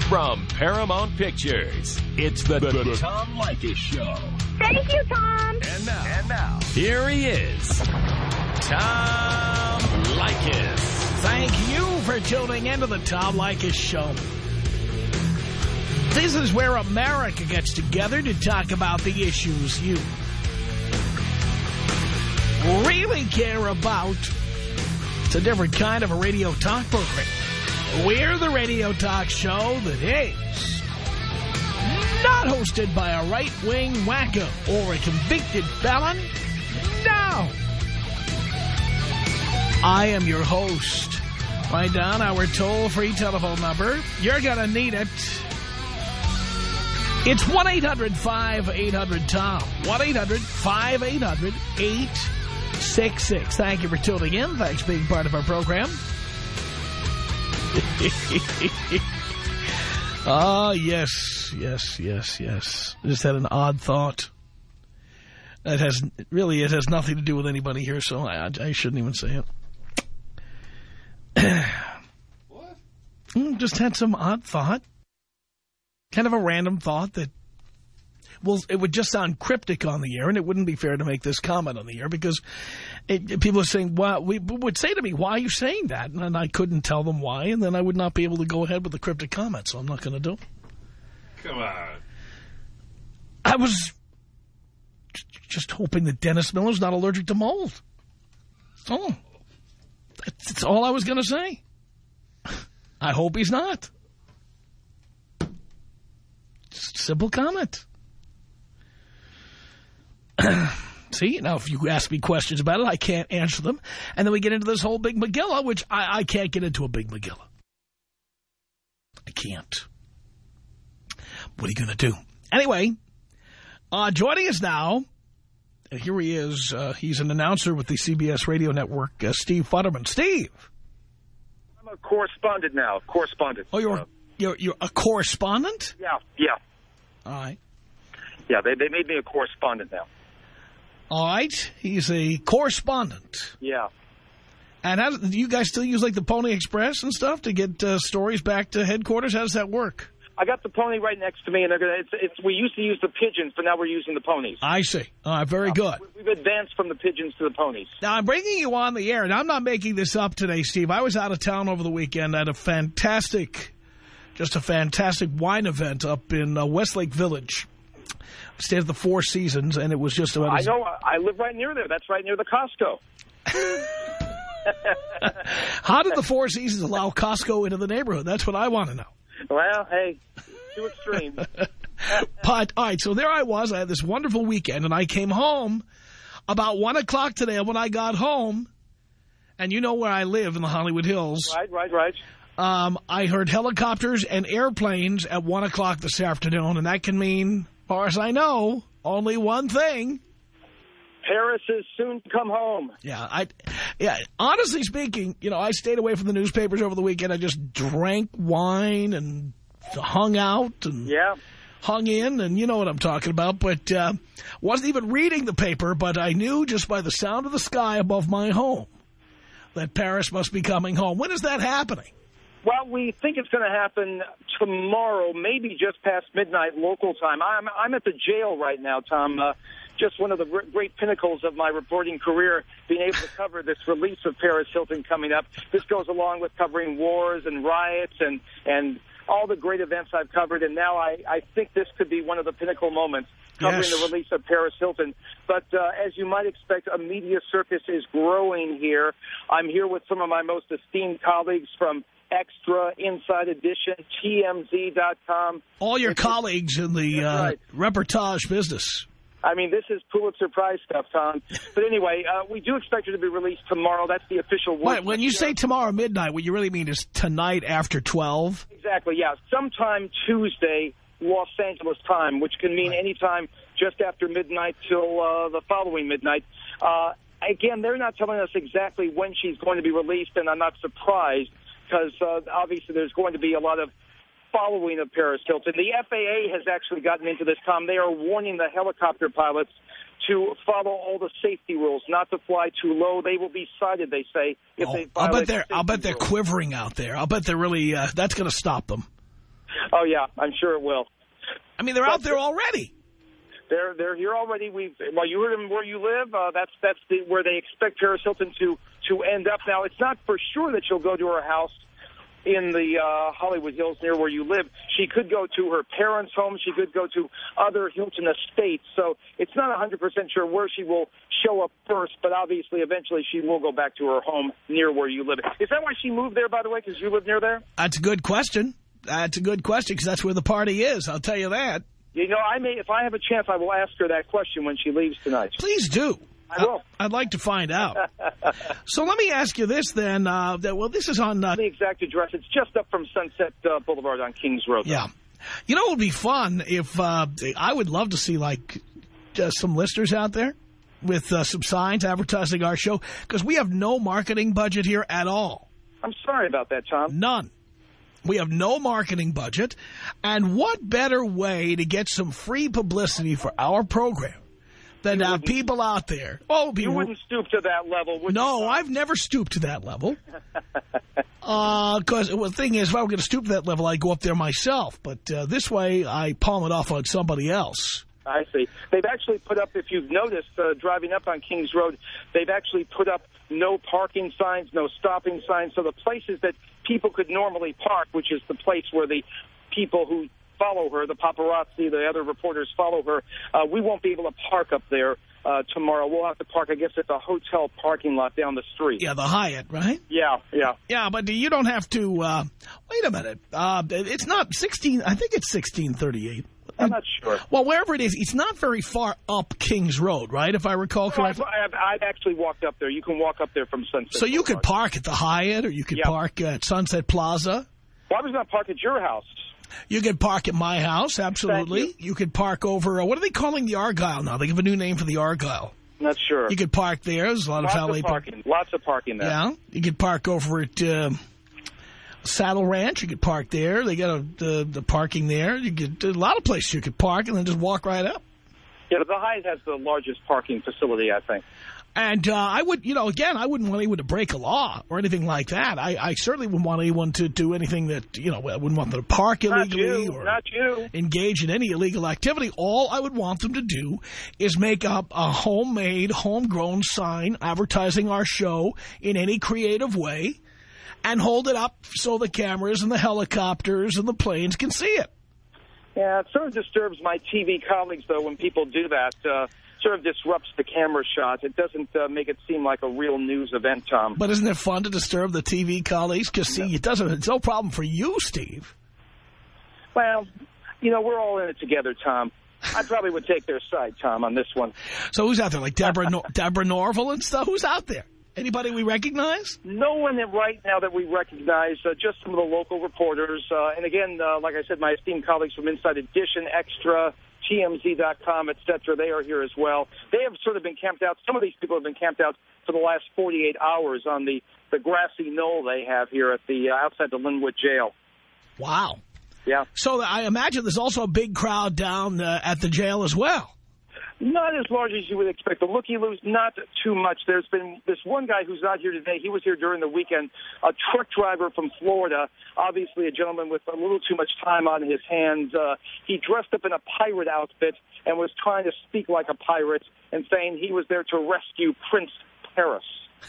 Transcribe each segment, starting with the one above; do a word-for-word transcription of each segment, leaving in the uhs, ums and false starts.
From Paramount Pictures, it's the, the, the Tom Leykis Show. Thank you, Tom. And now, and now, here he is, Tom Leykis. Thank you for tuning into the Tom Leykis Show. This is where America gets together to talk about the issues you really care about. It's a different kind of a radio talk program. We're the radio talk show that is not hosted by a right-wing wacko or a convicted felon. No. I am your host. Write down our toll-free telephone number. You're going to need it. It's one eight hundred five eight hundred Tom. one eight hundred five eight hundred eight six six. Thank you for tuning in. Thanks for being part of our program. Ah, yes, yes, yes, yes. I just had an odd thought. It has really, it has nothing to do with anybody here, so I, I shouldn't even say it. What? Just had some odd thought. Kind of a random thought that, well, it would just sound cryptic on the air, and it wouldn't be fair to make this comment on the air because it, people are saying, well, we would say to me, why are you saying that? And I couldn't tell them why, and then I would not be able to go ahead with the cryptic comment, so I'm not going to do it. Come on. I was just hoping that Dennis Miller's not allergic to mold. That's all. That's all I was going to say. I hope he's not. Just a simple comment. See, now if you ask me questions about it, I can't answer them. And then we get into this whole big Megillah, which I, I can't get into a big Megillah. I can't. What are you going to do? Anyway, uh, joining us now, and here he is. Uh, he's an announcer with the C B S radio network, uh, Steve Futterman. Steve. I'm a correspondent now, correspondent. Oh, you're, uh, you're, you're a correspondent? Yeah, yeah. All right. Yeah, they, they made me a correspondent now. All right. He's a correspondent. Yeah. And how, do you guys still use, like, the Pony Express and stuff to get uh, stories back to headquarters? How does that work? I got the pony right next to me, and they're gonna, it's, it's, we used to use the pigeons, but now we're using the ponies. I see. All right, very uh, good. We've advanced from the pigeons to the ponies. Now, I'm bringing you on the air, and I'm not making this up today, Steve. I was out of town over the weekend at a fantastic, just a fantastic wine event up in uh, Westlake Village. I stayed at the Four Seasons, and it was just about... I know. I live right near there. That's right near the Costco. How did the Four Seasons allow Costco into the neighborhood? That's what I want to know. Well, hey, too extreme. But, all right, so there I was. I had this wonderful weekend, and I came home about one o'clock today. When I got home, and you know where I live in the Hollywood Hills. Right, right, right. Um, I heard helicopters and airplanes at one o'clock this afternoon, and that can mean, as far as I know, only one thing. Paris is soon to come home. Yeah, I, yeah. Honestly speaking, you know, I stayed away from the newspapers over the weekend. I just drank wine and hung out and yeah. hung in, and you know what I'm talking about. But uh, wasn't even reading the paper, but I knew just by the sound of the sky above my home that Paris must be coming home. When is that happening? Well, we think it's going to happen tomorrow, maybe just past midnight local time. I'm, I'm at the jail right now, Tom. Uh, just one of the great pinnacles of my reporting career, being able to cover this release of Paris Hilton coming up. This goes along with covering wars and riots and, and all the great events I've covered. And now I, I think this could be one of the pinnacle moments, covering yes. the release of Paris Hilton. But uh, as you might expect, a media circus is growing here. I'm here with some of my most esteemed colleagues from Extra, Inside Edition, T M Z dot com. All your it's, colleagues in the uh, right. reportage business. I mean, this is Pulitzer Prize stuff, Tom. But anyway, uh, we do expect it to be released tomorrow. That's the official word. Wait, when you say tomorrow midnight, what you really mean is tonight after twelve? Exactly, yeah. Sometime Tuesday, Los Angeles time, which can mean right. any time just after midnight till uh, the following midnight. Uh, again, they're not telling us exactly when she's going to be released, and I'm not surprised because uh, obviously there's going to be a lot of following of Paris Hilton. The F A A has actually gotten into this, Tom. They are warning the helicopter pilots to follow all the safety rules, not to fly too low. They will be cited, they say, if oh, they violate I'll bet they're, the I'll bet they're rules. quivering out there. I'll bet they're really, uh, that's going to stop them. Oh, yeah, I'm sure it will. I mean, they're But out there already. They're they're here already. We've well, you heard them where you live. Uh, that's that's the, where they expect Paris Hilton to to end up. Now, it's not for sure that she'll go to her house in the uh, Hollywood Hills near where you live. She could go to her parents' home. She could go to other Hilton estates. So it's not one hundred percent sure where she will show up first, but obviously eventually she will go back to her home near where you live. Is that why she moved there, by the way, because you live near there? That's a good question. That's a good question because that's where the party is. I'll tell you that. You know, I may, if I have a chance, I will ask her that question when she leaves tonight. Please do. I will. I'd like to find out. So let me ask you this then. Uh, that, well, this is on... Uh, the exact address. It's just up from Sunset uh, Boulevard on Kings Road. Yeah. You know, it would be fun if... Uh, I would love to see, like, uh, some listers out there with uh, some signs advertising our show, because we have no marketing budget here at all. I'm sorry about that, Tom. None. We have no marketing budget. And what better way to get some free publicity for our program than to have people out there? Oh, you wouldn't stoop to that level, would no, you? No, I've never stooped to that level. Because uh, well, the thing is, if I were going to stoop to that level, I'd go up there myself. But uh, this way, I palm it off on somebody else. I see. They've actually put up, if you've noticed, uh, driving up on Kings Road, they've actually put up no parking signs, no stopping signs. So the places that people could normally park, which is the place where the people who follow her, the paparazzi, the other reporters follow her, uh, we won't be able to park up there uh, tomorrow. We'll have to park, I guess, at the hotel parking lot down the street. Yeah, the Hyatt, right? Yeah, yeah. Yeah, but you don't have to, uh, wait a minute. Uh, it's not sixteen, I think it's sixteen thirty-eight. I'm not sure. Well, wherever it is, it's not very far up Kings Road, right, if I recall correctly? No, I've, I've actually walked up there. You can walk up there from Sunset. So you could park at the Hyatt, or you could yep. park at Sunset Plaza? Well, I was going to park at your house. You could park at my house, absolutely. You. you could park over, uh, what are they calling the Argyle now? They have a new name for the Argyle. Not sure. You could park there. There's a lot Lots of valet of parking. parking. Lots of parking there. Yeah. You could park over at uh, Saddle Ranch. You could park there. They got a, the, the parking there. You get a lot of places you could park and then just walk right up. Yeah, the Hyatt has the largest parking facility, I think. And uh, I would, you know, again, I wouldn't want anyone to break a law or anything like that. I, I certainly wouldn't want anyone to do anything that, you know, I wouldn't want them to park illegally not you, or not you. engage in any illegal activity. All I would want them to do is make up a homemade, homegrown sign advertising our show in any creative way and hold it up so the cameras and the helicopters and the planes can see it. Yeah, it sort of disturbs my T V colleagues, though, when people do that. Uh, sort of disrupts the camera shot. It doesn't uh, make it seem like a real news event, Tom. But isn't it fun to disturb the T V colleagues? Because, see, it doesn't, it's no problem for you, Steve. Well, you know, we're all in it together, Tom. I probably would take their side, Tom, on this one. So who's out there? Like Deborah, Nor Deborah Norville and stuff? Who's out there? Anybody we recognize? No one that right now that we recognize, uh, just some of the local reporters. Uh, and again, uh, like I said, my esteemed colleagues from Inside Edition, Extra, T M Z dot com, et cetera, they are here as well. They have sort of been camped out. Some of these people have been camped out for the last forty-eight hours on the, the grassy knoll they have here at the uh, outside the Linwood Jail. Wow. Yeah. So I imagine there's also a big crowd down uh, at the jail as well. Not as large as you would expect. The looky-loos, not too much. There's been this one guy who's not here today. He was here during the weekend, a truck driver from Florida, obviously a gentleman with a little too much time on his hands. Uh, he dressed up in a pirate outfit and was trying to speak like a pirate and saying he was there to rescue Prince Paris.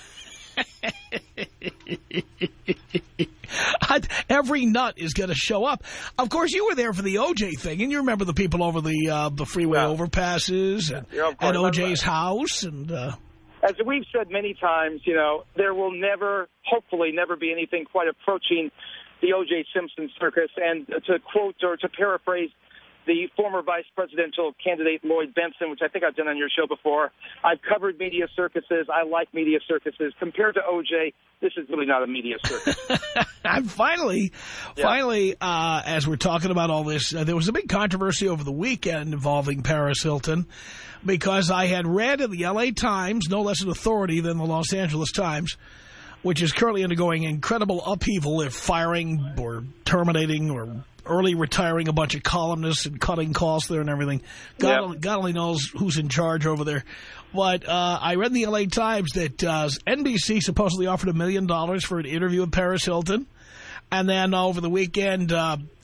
Every nut is going to show up. Of course, you were there for the O J thing, and you remember the people over the uh, the freeway yeah. overpasses and, yeah, and O J's house. And uh... as we've said many times, you know, there will never, hopefully never be anything quite approaching the O J Simpson circus. And to quote or to paraphrase the former vice presidential candidate Lloyd Bentsen, which I think I've done on your show before, I've covered media circuses. I like media circuses. Compared to O J, this is really not a media circus. And finally, yeah. finally, uh, as we're talking about all this, uh, there was a big controversy over the weekend involving Paris Hilton because I had read in the L A Times, no less an authority than the Los Angeles Times, which is currently undergoing incredible upheaval. They're firing or terminating or early retiring a bunch of columnists and cutting costs there and everything. God, yep. only, God only knows who's in charge over there. But uh, I read in the L A Times that uh, N B C supposedly offered a million dollars for an interview with Paris Hilton. And then uh, over the weekend, uh,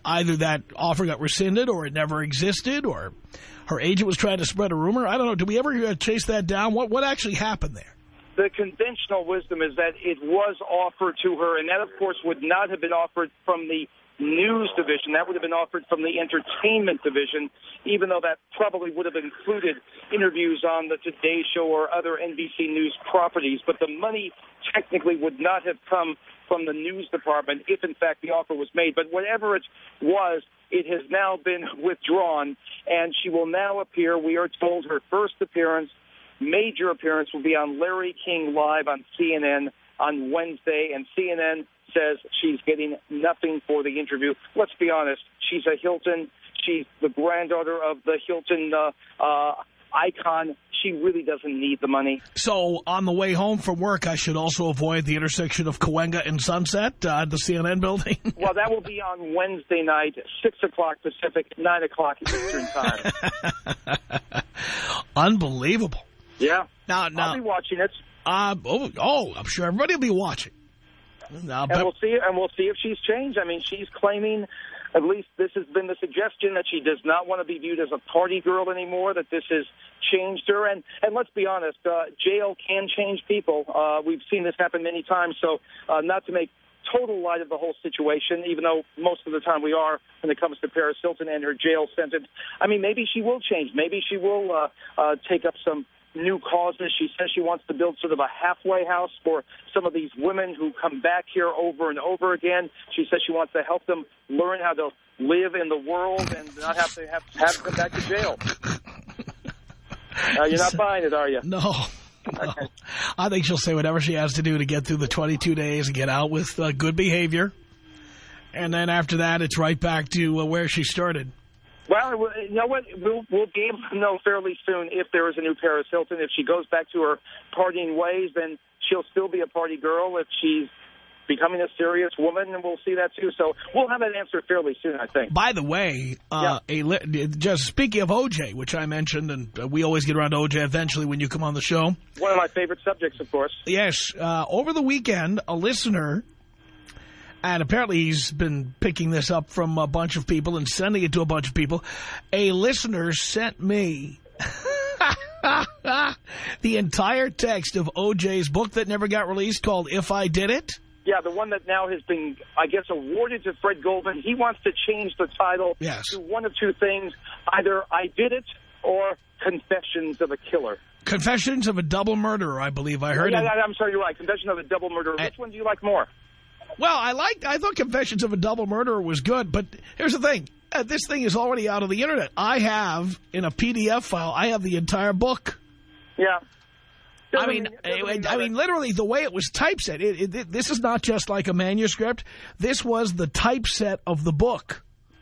either that offer got rescinded or it never existed or her agent was trying to spread a rumor. I don't know. Did we ever uh, chase that down? What, what actually happened there? The conventional wisdom is that it was offered to her, and that, of course, would not have been offered from the news division. That would have been offered from the entertainment division, even though that probably would have included interviews on the Today Show or other N B C News properties. But the money technically would not have come from the news department if, in fact, the offer was made. But whatever it was, it has now been withdrawn, and she will now appear, we are told, her first appearance, major appearance, will be on Larry King Live on C N N on Wednesday, and C N N says she's getting nothing for the interview. Let's be honest. She's a Hilton. She's the granddaughter of the Hilton uh, uh, icon. She really doesn't need the money. So on the way home from work, I should also avoid the intersection of Cahuenga and Sunset uh, at the C N N building? Well, that will be on Wednesday night, six o'clock Pacific, nine o'clock Eastern time. Unbelievable. Yeah. Now, now, I'll be watching it. Uh, oh, oh, I'm sure everybody will be watching. Now, and we'll see. And we'll see if she's changed. I mean, she's claiming, at least this has been the suggestion, that she does not want to be viewed as a party girl anymore. That this has changed her. And and let's be honest, uh, jail can change people. Uh, we've seen this happen many times. So uh, not to make total light of the whole situation, even though most of the time we are when it comes to Paris Hilton and her jail sentence. I mean, maybe she will change. Maybe she will uh, uh, take up some new causes. She says she wants to build sort of a halfway house for some of these women who come back here over and over again. She says she wants to help them learn how to live in the world and not have to have, have to come back to jail. Uh, you're not buying it, are you? No. No. Okay. I think she'll say whatever she has to do to get through the twenty-two days and get out with uh, good behavior. And then after that, it's right back to uh, where she started. Well, you know what? We'll, we'll be able to know fairly soon if there is a new Paris Hilton. If she goes back to her partying ways, then she'll still be a party girl. If she's becoming a serious woman, and we'll see that too. So we'll have that answer fairly soon, I think. By the way, uh, yeah. a, just speaking of O J, which I mentioned, and uh, we always get around to O J eventually when you come on the show. One of my favorite subjects, of course. Yes. Uh, over the weekend, a listener... and apparently he's been picking this up from a bunch of people and sending it to a bunch of people. A listener sent me the entire text of O J's book that never got released called If I Did It. Yeah, the one that now has been, I guess, awarded to Fred Goldman. He wants to change the title yes. to one of two things, either I Did It or Confessions of a Killer. Confessions of a Double Murderer, I believe I heard yeah, it. Yeah, I'm sorry, you're right. Confession of a Double Murderer. Which one do you like more? Well, I liked, I thought Confessions of a Double Murderer was good, but here's the thing. Uh, this thing is already out of the Internet. I have, in a P D F file, I have the entire book. Yeah. I mean, mean I mean, literally, the way it was typeset, it, it, it, this is not just like a manuscript. This was the typeset of the book,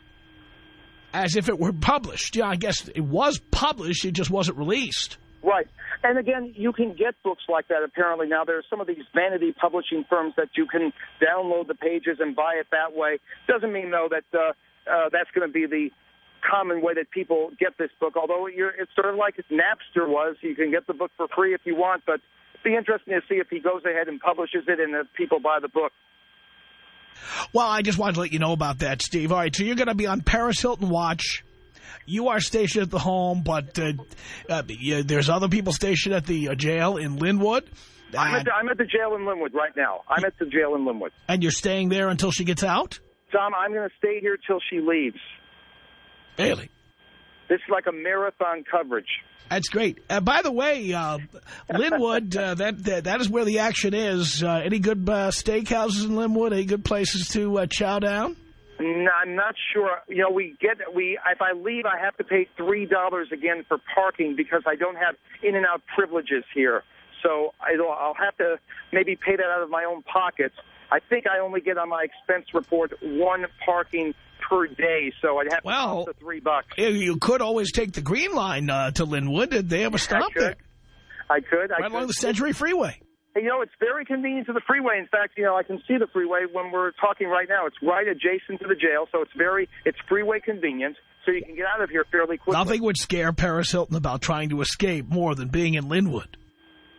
as if it were published. Yeah, I guess it was published, it just wasn't released. Right. And again, you can get books like that apparently now. There are some of these vanity publishing firms that you can download the pages and buy it that way. Doesn't mean, though, that uh, uh, that's going to be the common way that people get this book, although you're, it's sort of like Napster was. You can get the book for free if you want, but it'd be interesting to see if he goes ahead and publishes it and if people buy the book. Well, I just wanted to let you know about that, Steve. All right, so you're going to be on Paris Hilton Watch. You are stationed at the home, but uh, uh, yeah, there's other people stationed at the uh, jail in Linwood. I'm at, the, I'm at the jail in Linwood right now. I'm at the jail in Linwood. And you're staying there until she gets out? Tom, I'm going to stay here till she leaves. Really? This is like a marathon coverage. That's great. Uh, by the way, uh, Linwood, uh, that, that that is where the action is. Uh, any good uh, steakhouses in Linwood? Any good places to uh, chow down? No, I'm not sure. You know, we get we. If I leave, I have to pay three dollars again for parking because I don't have in and out privileges here. So I'll, I'll have to maybe pay that out of my own pockets. I think I only get on my expense report one parking per day, so I'd have well, to cost the three bucks. You could always take the Green Line uh, to Linwood. Did they have a stop I there? I could. I right could. along the Century Freeway. You know, it's very convenient to the freeway. In fact, you know, I can see the freeway when we're talking right now. It's right adjacent to the jail, so it's very, it's freeway convenient, so you can get out of here fairly quickly. Nothing would scare Paris Hilton about trying to escape more than being in Linwood.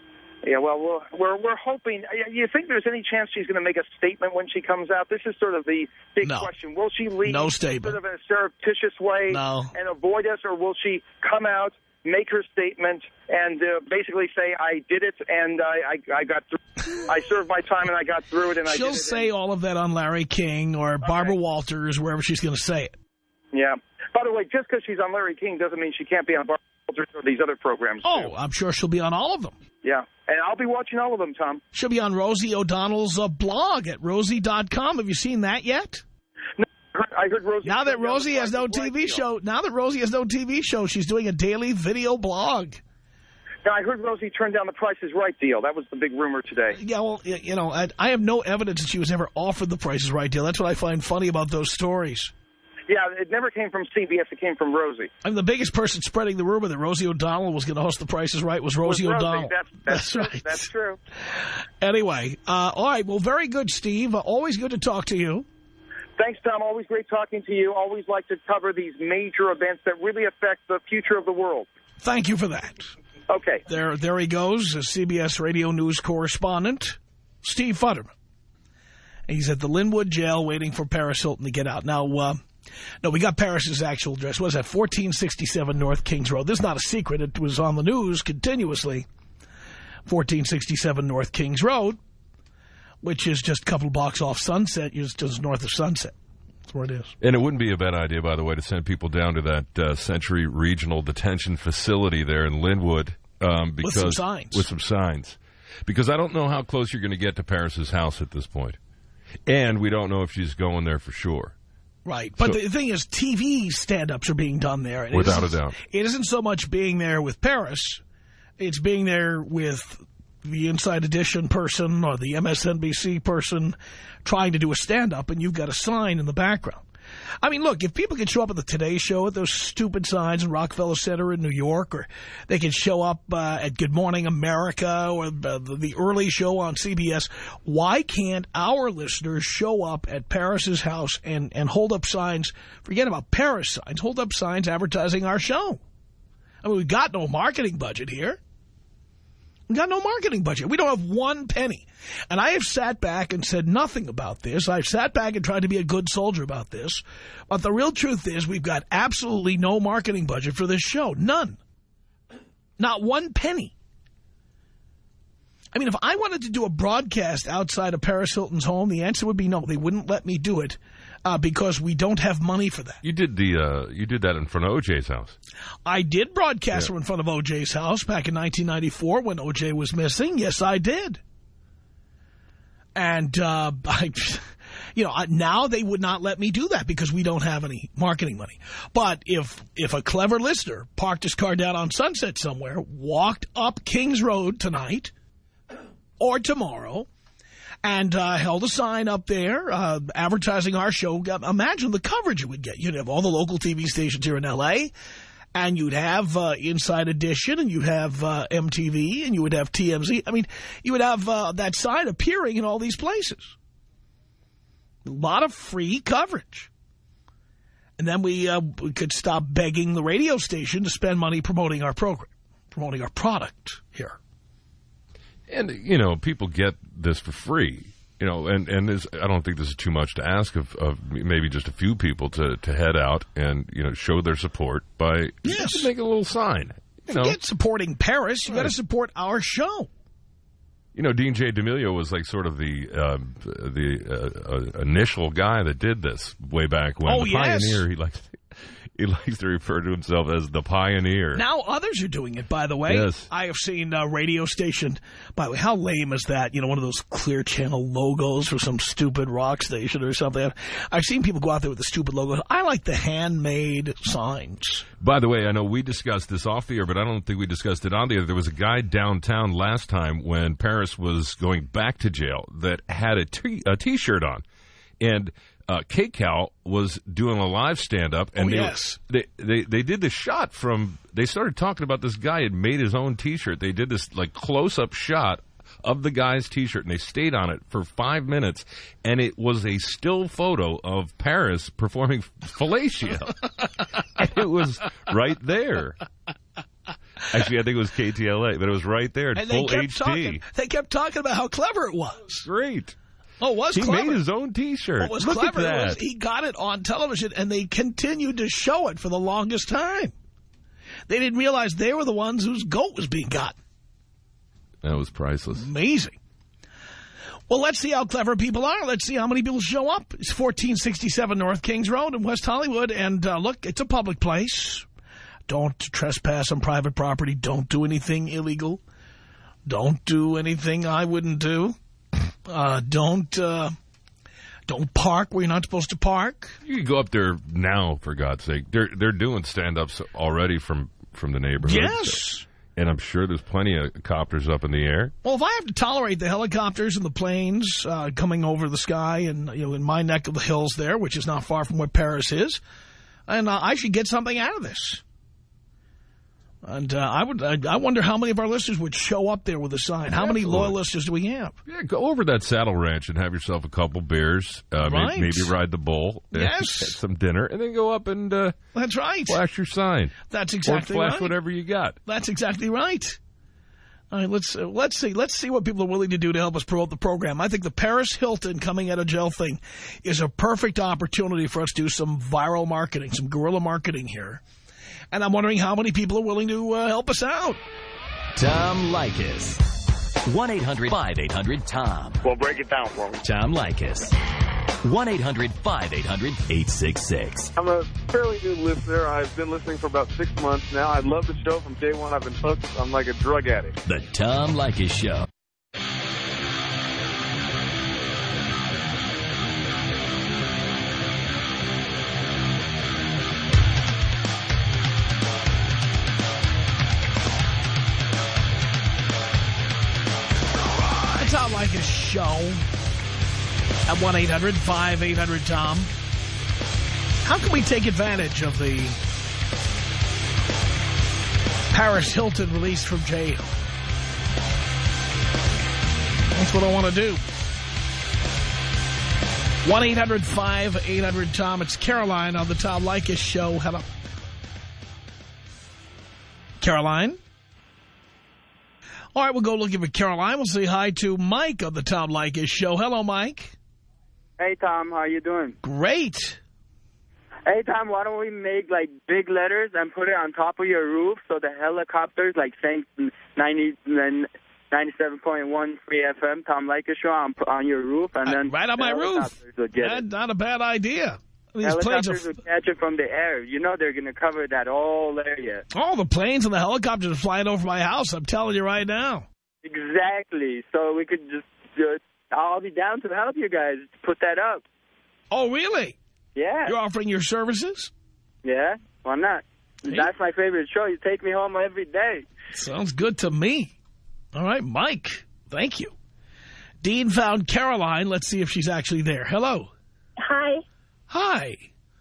Yeah, well, we're we're, we're hoping. You think there's any chance she's going to make a statement when she comes out? This is sort of the big no. question. Will she leave no statement. sort of in a surreptitious way no. and avoid us, or will she come out, make her statement, and uh, basically say, I did it, and I, I, I got through, I served my time, and I got through it, and She'll I did it. say all of that on Larry King or okay. Barbara Walters, wherever she's going to say it. Yeah. By the way, just because she's on Larry King doesn't mean she can't be on Barbara Walters or these other programs, Oh, too. I'm sure she'll be on all of them. Yeah, and I'll be watching all of them, Tom. She'll be on Rosie O'Donnell's uh, blog at rosie dot com. Have you seen that yet? No, I heard Rosie. Now that Rosie has no T V show, now that Rosie has no T V show, she's doing a daily video blog. Now, I heard Rosie turned down the Price is Right deal. That was the big rumor today. Yeah, well, you know, I, I have no evidence that she was ever offered the Price is Right deal. That's what I find funny about those stories. Yeah, it never came from C B S. It came from Rosie. I mean, the biggest person spreading the rumor that Rosie O'Donnell was going to host The Price is Right was Rosie was Rosie. O'Donnell. That's, that's, that's true. right. That's true. Anyway, uh, all right. Well, very good, Steve. Uh, always good to talk to you. Thanks, Tom. Always great talking to you. Always like to cover these major events that really affect the future of the world. Thank you for that. Okay. There, there he goes, a C B S Radio News correspondent, Steve Futterman. He's at the Linwood Jail waiting for Paris Hilton to get out. Now, uh, no, we got Paris's actual address. What is that? fourteen sixty-seven North Kings Road. This is not a secret. It was on the news continuously. fourteen sixty-seven North Kings Road, which is just a couple of blocks off Sunset, just, just north of Sunset. That's where it is. And it wouldn't be a bad idea, by the way, to send people down to that uh, Century Regional Detention Facility there in Linwood. Um, because, with some signs. With some signs. Because I don't know how close you're going to get to Paris's house at this point. And we don't know if she's going there for sure. Right. But so, the thing is, T V stand-ups are being done there. And without a doubt. It isn't so much being there with Paris. It's being there with the Inside Edition person or the M S N B C person trying to do a stand-up, and you've got a sign in the background. I mean, look, if people could show up at the Today Show with those stupid signs in Rockefeller Center in New York, or they could show up uh, at Good Morning America or uh, the early show on C B S, why can't our listeners show up at Paris's house and, and hold up signs, forget about Paris signs, hold up signs advertising our show? I mean, we've got no marketing budget here. We've got no marketing budget. We don't have one penny. And I have sat back and said nothing about this. I've sat back and tried to be a good soldier about this. But the real truth is we've got absolutely no marketing budget for this show. None. Not one penny. I mean, if I wanted to do a broadcast outside of Paris Hilton's home, the answer would be no. They wouldn't let me do it uh, because we don't have money for that. You did the uh, you did that in front of O J's house. I did broadcast yeah. in front of O J's house back in nineteen ninety-four when O J was missing. Yes, I did. And, uh, I, you know, now they would not let me do that because we don't have any marketing money. But if if a clever listener parked his car down on Sunset somewhere, walked up Kings Road tonight or tomorrow, and uh, held a sign up there uh, advertising our show, imagine the coverage you would get. You'd have all the local T V stations here in L A, and you'd have uh, Inside Edition, and you'd have uh, M T V, and you would have T M Z. I mean, you would have uh, that sign appearing in all these places. A lot of free coverage. And then we, uh, we could stop begging the radio station to spend money promoting our program, promoting our product here. And, you know, people get this for free, you know, and, and this, I don't think this is too much to ask of, of maybe just a few people to, to head out and, you know, show their support by yes. just make a little sign. You know, Forget supporting Paris. You right. got to support our show. You know, Dean J. D'Amelio was like sort of the uh, the uh, uh, initial guy that did this way back when. Oh, the yes. Pioneer, he likes he likes to refer to himself as the Pioneer. Now others are doing it, by the way. Yes. I have seen a radio station. By the way, how lame is that? You know, one of those Clear Channel logos for some stupid rock station or something. I've seen people go out there with the stupid logos. I like the handmade signs. By the way, I know we discussed this off the air, but I don't think we discussed it on the air. There was a guy downtown last time when Paris was going back to jail that had a t- a T-shirt on. And uh, K-Cal was doing a live stand-up. And oh, they, yes. they, they, they did the shot from, they started talking about this guy had made his own T-shirt. They did this like close-up shot of the guy's T-shirt, and they stayed on it for five minutes, and it was a still photo of Paris performing fellatio. And it was right there. Actually, I think it was K T L A, but it was right there, and full they kept H D. Talking, they kept talking about how clever it was. Great. Oh, it was he clever. made his own T-shirt. What was Look clever at that. was he got it on television, and they continued to show it for the longest time. They didn't realize they were the ones whose goat was being gotten. That was priceless. Amazing. Well, let's see how clever people are. Let's see how many people show up. It's fourteen sixty-seven North Kings Road in West Hollywood. And uh, look, it's a public place. Don't trespass on private property. Don't do anything illegal. Don't do anything I wouldn't do. Uh, don't uh, don't park where you're not supposed to park. You can go up there now, for God's sake. They're they're doing stand-ups already from, from the neighborhood. Yes. And I'm sure there's plenty of copters up in the air. Well, if I have to tolerate the helicopters and the planes uh, coming over the sky and, you know, in my neck of the hills there, which is not far from where Paris is, and uh, I should get something out of this. And uh, I would, I, I wonder how many of our listeners would show up there with a sign. How Absolutely. many loyal listeners do we have? Yeah, go over that Saddle Ranch and have yourself a couple beers. Uh, Right. maybe, maybe ride the bull. Yes. Get some dinner. And then go up and uh, That's right. flash your sign. That's exactly or flash right. whatever you got. That's exactly right. All right, let's uh, let's see let's see what people are willing to do to help us promote the program. I think the Paris Hilton coming out of jail thing is a perfect opportunity for us to do some viral marketing, some guerrilla marketing here. And I'm wondering how many people are willing to uh, help us out. Tom Leykis. one eight hundred five eight hundred Tom. Well, break it down for me. Tom Leykis. one eight hundred five eight hundred eight six six. I'm a fairly new listener. I've been listening for about six months now. I love the show from day one. I've been hooked. I'm like a drug addict. The Tom Leykis Show. The Tom Leykis Show at one eight hundred five eight hundred Tom. How can we take advantage of the Paris Hilton release from jail? That's what I want to do. one eight hundred five eight hundred Tom. It's Caroline on the Tom Leykis Show. Hello. Caroline? All right, we'll go looking for Caroline. We'll say hi to Mike on the Tom Leykis Show. Hello, Mike. Hey, Tom. How you doing? Great. Hey, Tom, why don't we make, like, big letters and put it on top of your roof so the helicopters, like, saying ninety, ninety-seven point one Free F M, Tom Leykis Show on, on your roof, and then... Uh, right on the my roof. helicopters will get That's it. not a bad idea. These planes Helicopters are... will catch it from the air. You know they're going to cover that whole area. Oh, the planes and the helicopters are flying over my house. I'm telling you right now. Exactly. So we could just... Uh, I'll be down to help you guys put that up. Oh, really? Yeah. You're offering your services? Yeah. Why not? Hey. That's my favorite show. You take me home every day. Sounds good to me. All right, Mike. Thank you. Dean found Caroline. Let's see if she's actually there. Hello. Hi. Hi.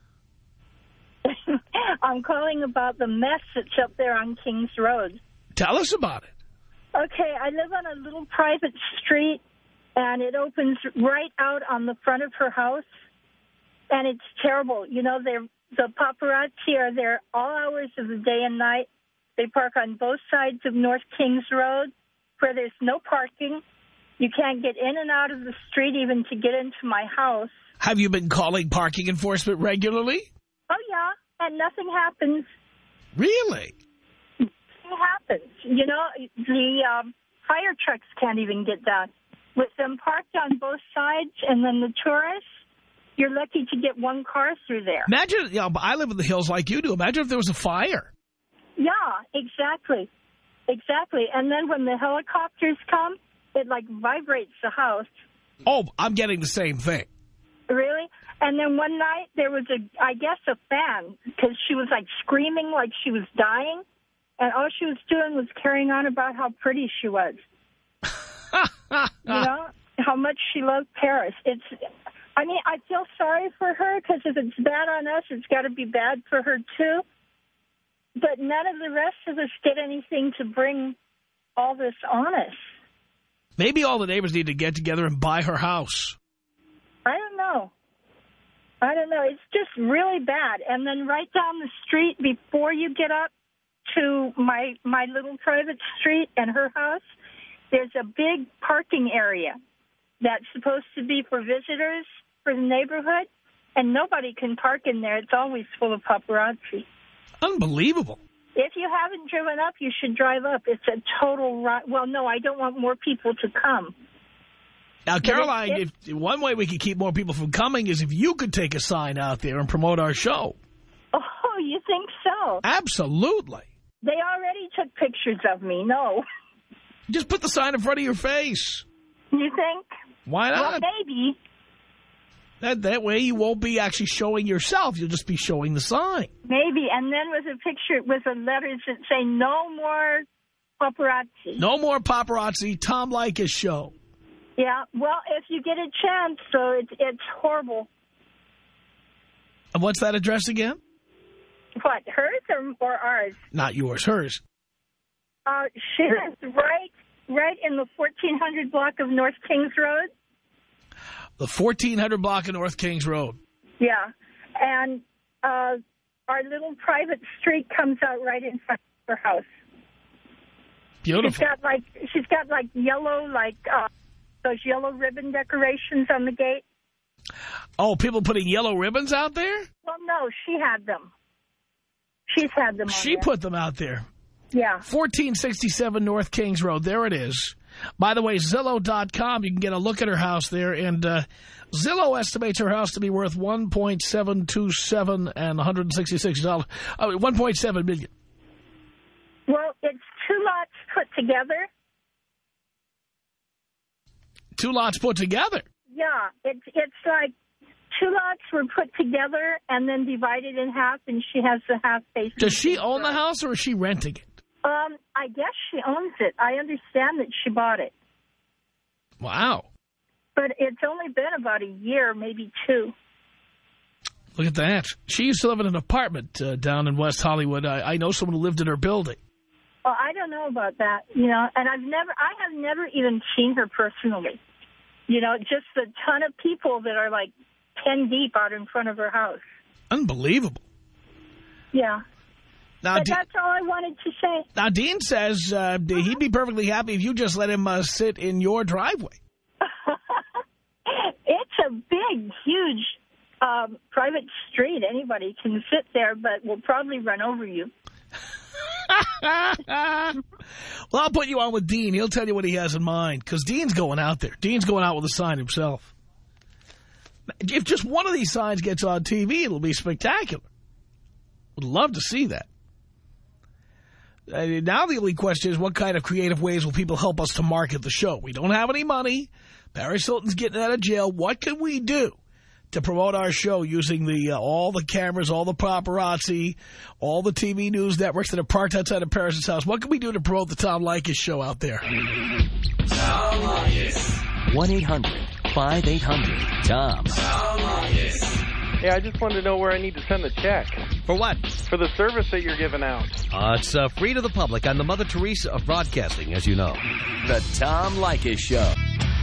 I'm calling about the mess that's up there on Kings Road. Tell us about it. Okay, I live on a little private street, and it opens right out on the front of her house, and it's terrible. You know, they're, the paparazzi are there all hours of the day and night. They park on both sides of North Kings Road, where there's no parking. You can't get in and out of the street even to get into my house. Have you been calling parking enforcement regularly? Oh, yeah, and nothing happens. Really? Nothing happens. You know, the um, fire trucks can't even get down. With them parked on both sides and then the tourists, you're lucky to get one car through there. Imagine, you know, I live in the hills like you do. Imagine if there was a fire. Yeah, exactly. Exactly. And then when the helicopters come, it, like, vibrates the house. Oh, I'm getting the same thing. Really? And then one night there was, a, I guess, a fan, because she was, like, screaming like she was dying. And all she was doing was carrying on about how pretty she was. You know, how much she loved Paris. It's, I mean, I feel sorry for her, because if it's bad on us, it's got to be bad for her, too. But none of the rest of us did anything to bring all this on us. Maybe all the neighbors need to get together and buy her house. I don't know. I don't know. It's just really bad. And then right down the street before you get up to my my little private street and her house, there's a big parking area that's supposed to be for visitors for the neighborhood, and nobody can park in there. It's always full of paparazzi. Unbelievable. If you haven't driven up, you should drive up. It's a total ri- well, no, I don't want more people to come. Now, Caroline, it, if, one way we could keep more people from coming is if you could take a sign out there and promote our show. Oh, you think so? Absolutely. They already took pictures of me, no. Just put the sign in front of your face. You think? Why not? Well, maybe. That, that way you won't be actually showing yourself. You'll just be showing the sign. Maybe. And then with a picture, with a letters that say, no more paparazzi. No more paparazzi. Tom Leykis show. Yeah. Well, if you get a chance, so it's, it's horrible. And what's that address again? What, hers or, or ours? Not yours, hers. Uh, she is right, right in the fourteen hundred block of North Kings Road. The fourteen hundred block of North Kings Road. Yeah. And uh, our little private street comes out right in front of her house. Beautiful. She's got like, she's got like yellow, like uh, those yellow ribbon decorations on the gate. Oh, people putting yellow ribbons out there? Well, no, she had them. She's had them on She there. put them out there. Yeah. fourteen sixty-seven North Kings Road. There it is. By the way, Zillow dot com, you can get a look at her house there. And uh, Zillow estimates her house to be worth one point seven two seven and one hundred sixty-six dollars. Uh, one point seven million dollars. Well, it's two lots put together. Two lots put together? Yeah. It's, it's like two lots were put together and then divided in half, and she has the half facing. Does she own the house or is she renting it? Um, I guess she owns it. I understand that she bought it. Wow. But it's only been about a year, maybe two. Look at that. She used to live in an apartment uh, down in West Hollywood. I, I know someone who lived in her building. Well, I don't know about that, you know, and I've never, I have never even seen her personally. You know, just a ton of people that are like ten deep out in front of her house. Unbelievable. Yeah. Now, but De that's all I wanted to say. Now, Dean says uh, he'd be perfectly happy if you just let him uh, sit in your driveway. It's a big, huge um, private street. Anybody can sit there, but we'll probably run over you. Well, I'll put you on with Dean. He'll tell you what he has in mind, because Dean's going out there. Dean's going out with a sign himself. If just one of these signs gets on T V, it'll be spectacular. Would love to see that. Uh, now the only question is, what kind of creative ways will people help us to market the show? We don't have any money. Paris Hilton's getting out of jail. What can we do to promote our show using the uh, all the cameras, all the paparazzi, all the T V news networks that are parked outside of Paris' house? What can we do to promote the Tom Leykis show out there? Tom Leykis. one eight hundred five eight hundred Tom. Tom Leykis. Yeah, I just wanted to know where I need to send the check. For what? For the service that you're giving out. Uh, it's uh, free to the public. I'm the Mother Teresa of broadcasting, as you know. The Tom Leykis Show.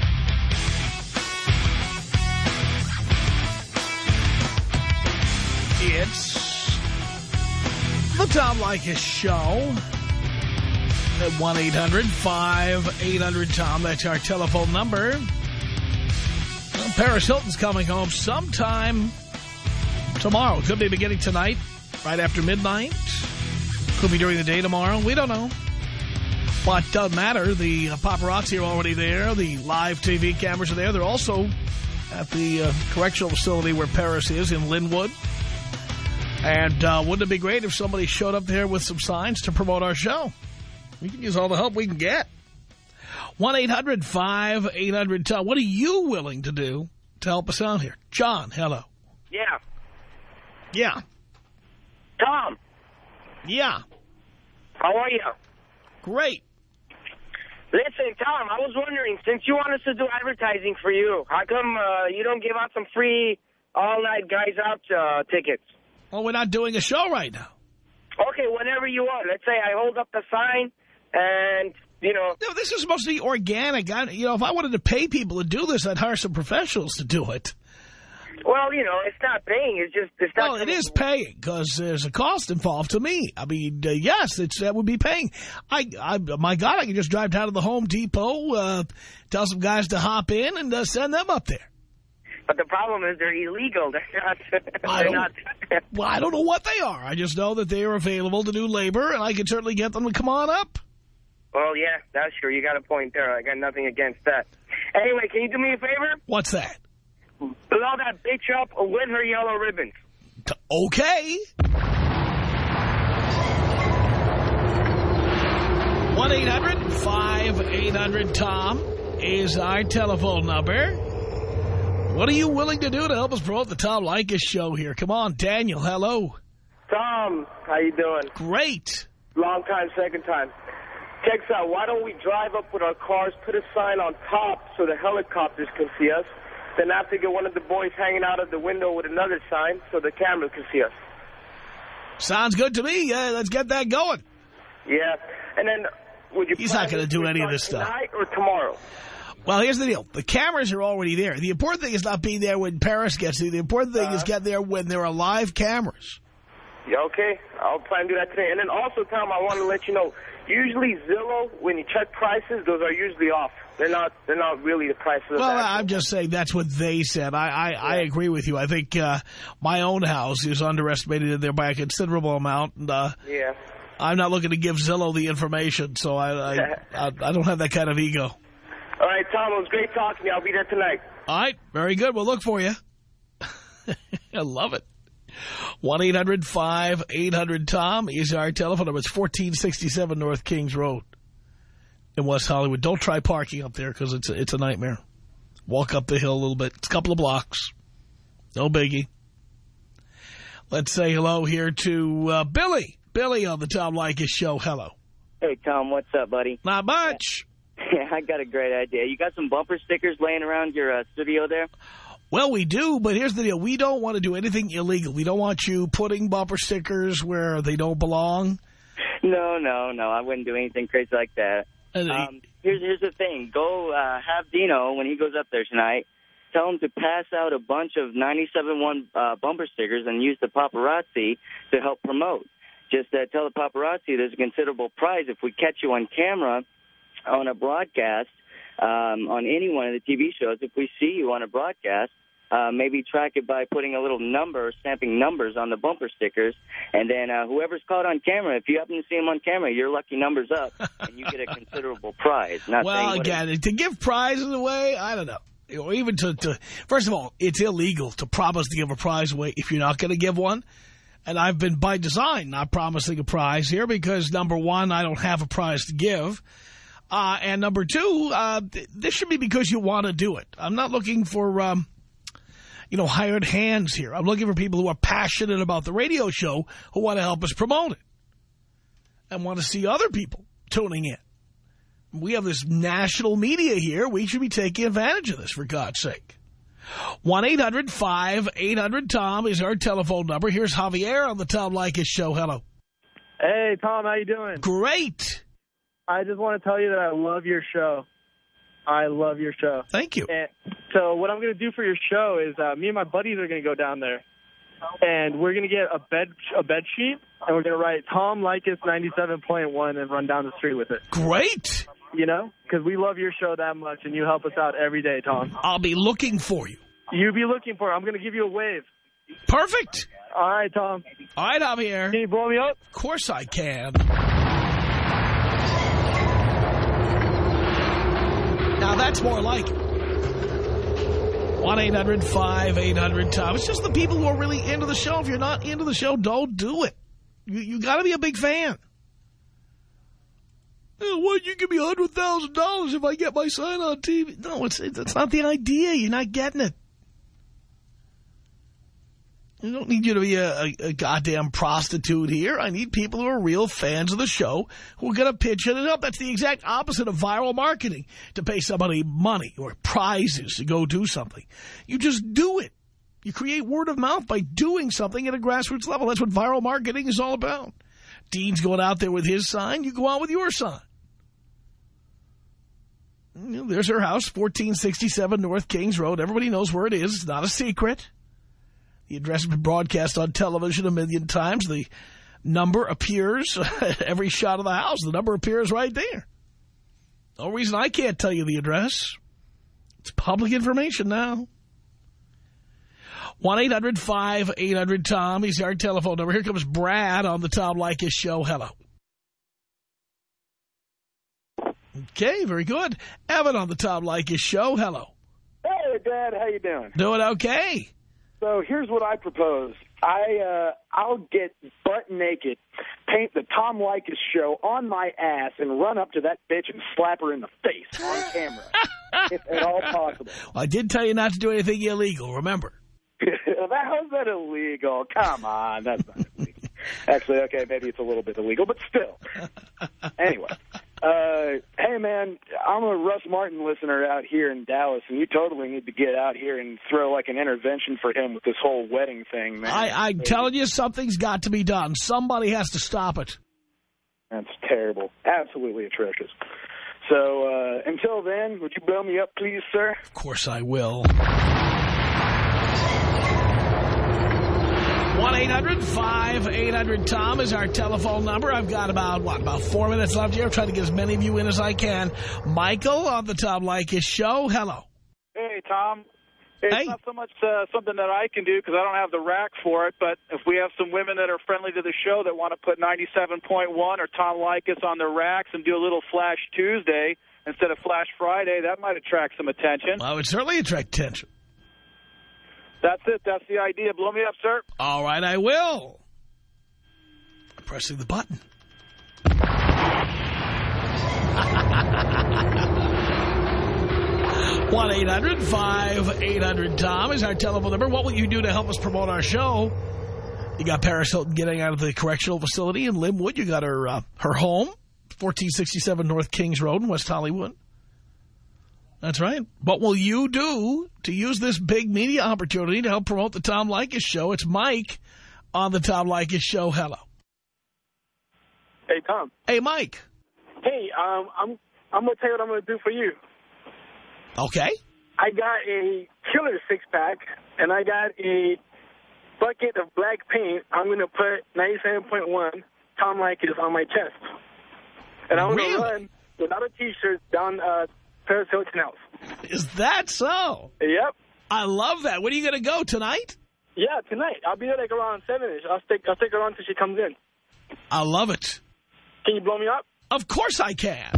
It's the Tom Leykis Show at one eight hundred five eight hundred Tom. That's our telephone number. Well, Paris Hilton's coming home sometime tomorrow. Could be beginning tonight, right after midnight. Could be during the day tomorrow. We don't know. But it doesn't matter. The paparazzi are already there. The live T V cameras are there. They're also at the uh, correctional facility where Paris is in Linwood. And uh, wouldn't it be great if somebody showed up there with some signs to promote our show? We can use all the help we can get. one eight hundred five eight hundred Tom. What are you willing to do to help us out here? John, hello. Yeah. Yeah. Tom. Yeah. How are you? Great. Listen, Tom, I was wondering, since you want us to do advertising for you, how come uh, you don't give out some free all-night guys out uh, tickets? Well, we're not doing a show right now. Okay, whenever you want. Let's say I hold up the sign and, you know... No, this is supposed to be organic. I, you know, if I wanted to pay people to do this, I'd hire some professionals to do it. Well, you know, it's not paying. It's just it's not. Well, it is paying because there's a cost involved to me. I mean, uh, yes, it's that would be paying. I, I, my God, I can just drive down to the Home Depot, uh, tell some guys to hop in, and uh, send them up there. But the problem is they're illegal. They're not. They're I don't, not. Well, I don't know what they are. I just know that they are available to do labor, and I can certainly get them to come on up. Well, yeah, that's true. You got a point there. I got nothing against that. Anyway, can you do me a favor? What's that? Blow that bitch up with her yellow ribbons. Okay. one eight hundred five eight hundred Tom is our telephone number. What are you willing to do to help us promote the Tom Leykis show here? Come on, Daniel, hello. Tom, how you doing? Great. Long time, second time. Check this out. Why don't we drive up with our cars, put a sign on top so the helicopters can see us, then have to get one of the boys hanging out of the window with another sign so the camera can see us. Sounds good to me. Uh, let's get that going. Yeah. And then, would you... He's not going to do any of this stuff. Tonight or tomorrow? Well, here's the deal. The cameras are already there. The important thing is not being there when Paris gets there. The important thing uh, is get there when there are live cameras. Yeah, okay. I'll try and do that today. And then also, Tom, I want to let you know, usually Zillow, when you check prices, those are usually off. They're not They're not really the prices. Well, I'm just saying that's what they said. I, I, yeah. I agree with you. I think uh, my own house is underestimated in there by a considerable amount. And, uh, yeah. I'm not looking to give Zillow the information, so I, I, I, I don't have that kind of ego. All right, Tom, it was great talking to you. I'll be there tonight. All right, very good. We'll look for you. I love it. one eight hundred five eight hundred Tom is our telephone number. It's fourteen sixty-seven North Kings Road in West Hollywood. Don't try parking up there because it's a, it's a nightmare. Walk up the hill a little bit. It's a couple of blocks. No biggie. Let's say hello here to uh, Billy. Billy on the Tom Leykis show. Hello. Hey, Tom. What's up, buddy? Not much. Yeah, I got a great idea. You got some bumper stickers laying around your uh, studio there? Well, we do, but here's the deal. We don't want to do anything illegal. We don't want you putting bumper stickers where they don't belong. No, no, no. I wouldn't do anything crazy like that. Um, here's, here's the thing. Go uh, have Dino, when he goes up there tonight, tell him to pass out a bunch of ninety-seven point one uh, bumper stickers and use the paparazzi to help promote. Just uh, tell the paparazzi there's a considerable prize if we catch you on camera on a broadcast, um, on any one of the T V shows. If we see you on a broadcast, uh, maybe track it by putting a little number, stamping numbers on the bumper stickers, and then uh, whoever's caught on camera, if you happen to see him on camera, your lucky number's up, and you get a considerable prize. Not well, again, to give prizes away, I don't know. Or even to, to, first of all, it's illegal to promise to give a prize away if you're not going to give one. And I've been, by design, not promising a prize here because, number one, I don't have a prize to give. Uh, and number two, uh, th this should be because you want to do it. I'm not looking for, um, you know, hired hands here. I'm looking for people who are passionate about the radio show who want to help us promote it and want to see other people tuning in. We have this national media here. We should be taking advantage of this, for God's sake. one eight hundred five eight hundred Tom is our telephone number. Here's Javier on the Tom Leykis show. Hello. Hey, Tom, how you doing? Great. I just want to tell you that I love your show. I love your show. Thank you. And so what I'm going to do for your show is uh, me and my buddies are going to go down there, and we're going to get a bed a bed sheet, and we're going to write Tom Leykis ninety-seven point one and run down the street with it. Great. You know, because we love your show that much, and you help us out every day, Tom. I'll be looking for you. You be looking for it. I'm going to give you a wave. Perfect. All right, Tom. All right, Javier. Can you blow me up? Of course I can. Now, that's more like it. one eight hundred five eight hundred Tom. It's just the people who are really into the show. If you're not into the show, don't do it. You, you got to be a big fan. What, you give me one hundred thousand dollars if I get my sign on T V? No, it's that's not the idea. You're not getting it. I don't need you to be a, a, a goddamn prostitute here. I need people who are real fans of the show who are going to pitch it up. That's the exact opposite of viral marketing, to pay somebody money or prizes to go do something. You just do it. You create word of mouth by doing something at a grassroots level. That's what viral marketing is all about. Dean's going out there with his sign. You go out with your sign. You know, there's her house, fourteen sixty-seven North Kings Road. Everybody knows where it is. It's not a secret. The address has been broadcast on television a million times. The number appears every shot of the house. The number appears right there. No reason I can't tell you the address. It's public information now. one eight hundred five eight hundred Tom is our telephone number. Here comes Brad on the Tom Leykis Show. Hello. Okay, very good. Evan on the Tom Leykis Show. Hello. Hey, Dad. How you doing? Doing okay. So here's what I propose. I, uh, I'll get butt naked, paint the Tom Leykis Show on my ass, and run up to that bitch and slap her in the face on camera, if at all possible. Well, I did tell you not to do anything illegal, remember? How's that illegal? Come on, that's not illegal. Actually, okay, maybe it's a little bit illegal, but still. Anyway, uh, hey, man, I'm a Russ Martin listener out here in Dallas, and you totally need to get out here and throw, like, an intervention for him with this whole wedding thing, man. I, I'm telling you, something's got to be done. Somebody has to stop it. That's terrible. Absolutely atrocious. So, uh, until then, would you blow me up, please, sir? Of course I will. one eight hundred five eight hundred Tom is our telephone number. I've got about, what, about four minutes left here. I'm trying to get as many of you in as I can. Michael on the Tom Leykis Show. Hello. Hey, Tom. It's hey. not so much uh, something that I can do because I don't have the rack for it, but if we have some women that are friendly to the show that want to put ninety-seven point one or Tom Leykis on their racks and do a little Flash Tuesday instead of Flash Friday, that might attract some attention. Well, it would certainly attract attention. That's it. That's the idea. Blow me up, sir. All right, I will. I'm pressing the button. one eight hundred five eight hundred Tom is our telephone number. What will you do to help us promote our show? You got Paris Hilton getting out of the correctional facility in Linwood. You got her uh, her home, fourteen sixty-seven North Kings Road in West Hollywood. That's right. What will you do to use this big media opportunity to help promote the Tom Leykis Show? It's Mike on the Tom Leykis Show. Hello. Hey, Tom. Hey, Mike. Hey, um, I'm I'm gonna tell you what I'm gonna do for you. Okay. I got a killer six pack, and I got a bucket of black paint. I'm gonna put ninety-seven point one Tom Leykis on my chest, and I'm really? gonna run without a T-shirt down uh, Paris Hilton house. Is that so? Yep. I love that. When are you gonna go tonight? Yeah, tonight. I'll be there like around seven-ish. I'll stick I'll stick around till she comes in. I love it. Can you blow me up? Of course I can.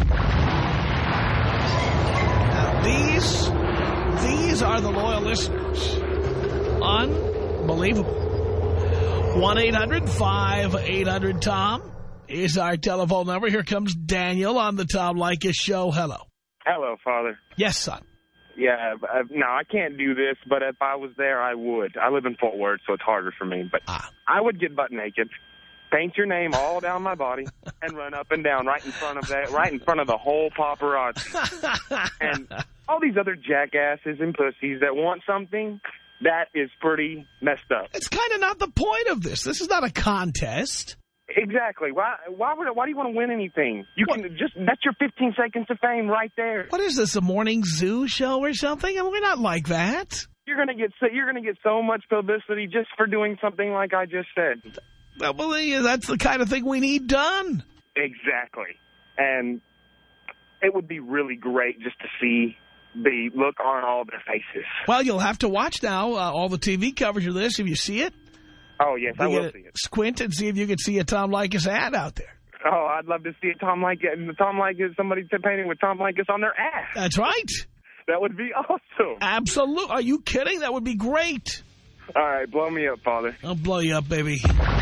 Now, these, these are the loyal listeners. Unbelievable. one eight hundred five eight hundred Tom is our telephone number. Here comes Daniel on the Tom Leykis Show. Hello. Hello, Father. Yes, son. Yeah, uh, no, I can't do this, but if I was there, I would. I live in Fort Worth, so it's harder for me. But ah. I would get butt naked, paint your name all down my body, and run up and down right in front of that, right in front of the whole paparazzi. And all these other jackasses and pussies that want something, that is pretty messed up. It's kind of not the point of this. This is not a contest. Exactly. Why? Why would? Why do you want to win anything? You what? can just. That's your fifteen seconds of fame right there. What is this? A morning zoo show or something? I mean, we're not like that. You're gonna get. So, you're gonna get so much publicity just for doing something like I just said. Well, that's the kind of thing we need done. Exactly. And it would be really great just to see the look on all their faces. Well, you'll have to watch now uh, all the T V coverage of this if you see it. Oh, yes, I will see it. Squint and see if you can see a Tom Leykis ad out there. Oh, I'd love to see a Tom Leykis, Tom Leykis, somebody painting with Tom Leykis on their ass. That's right. That would be awesome. Absolutely. Are you kidding? That would be great. All right, blow me up, Father. I'll blow you up, baby.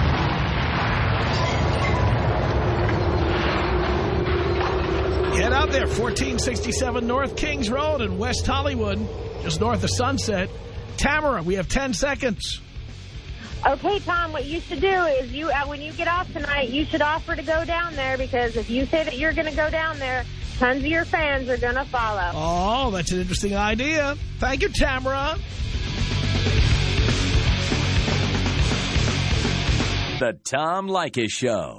Get out there, fourteen sixty-seven North Kings Road in West Hollywood, just north of Sunset. Tamara, we have ten seconds. Okay, Tom, what you should do is you, uh, when you get off tonight, you should offer to go down there, because if you say that you're going to go down there, tons of your fans are going to follow. Oh, that's an interesting idea. Thank you, Tamara. The Tom Leykis Show.